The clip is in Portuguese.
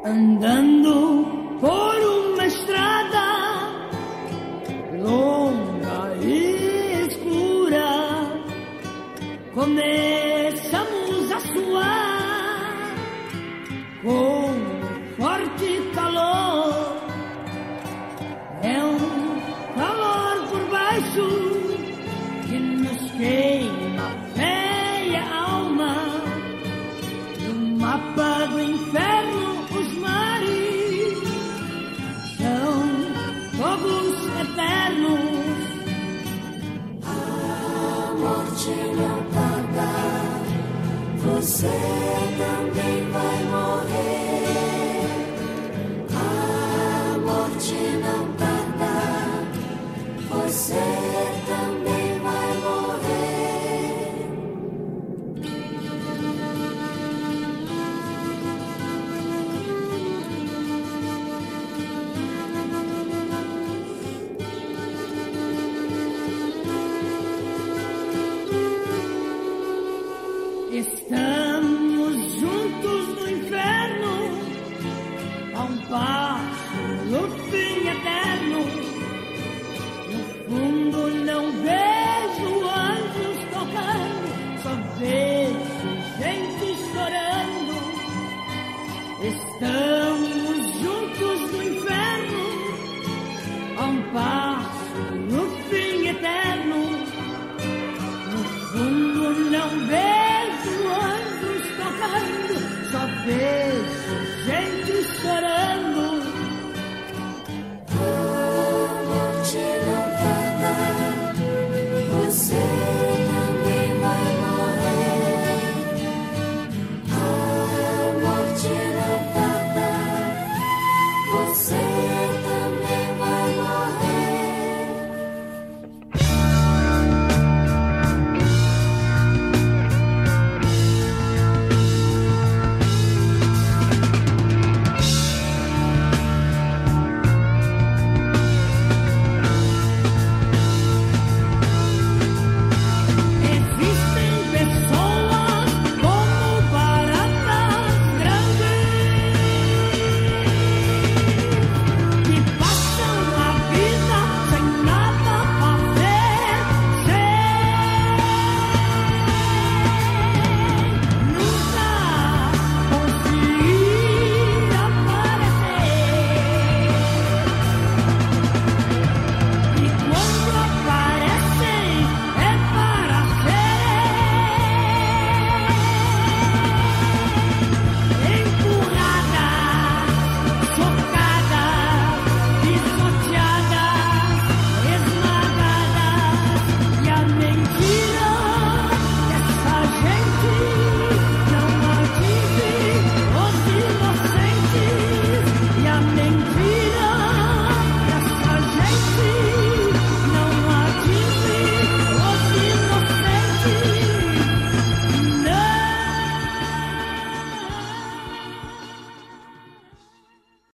andando por uma estrada longa e escura, começamos a suar com forte calor. É um calor por baixo que nos queima a fé e a alma. No mapa do inferno os mares são fogos eternos. A morte não tarda, você também vai morrer. A morte não tarda, você também vai morrer. Estamos juntos no inferno, a um passo do fim eterno. No fundo não vejo anjos tocando, só vejo gente chorando. Estamos juntos no inferno, a um passo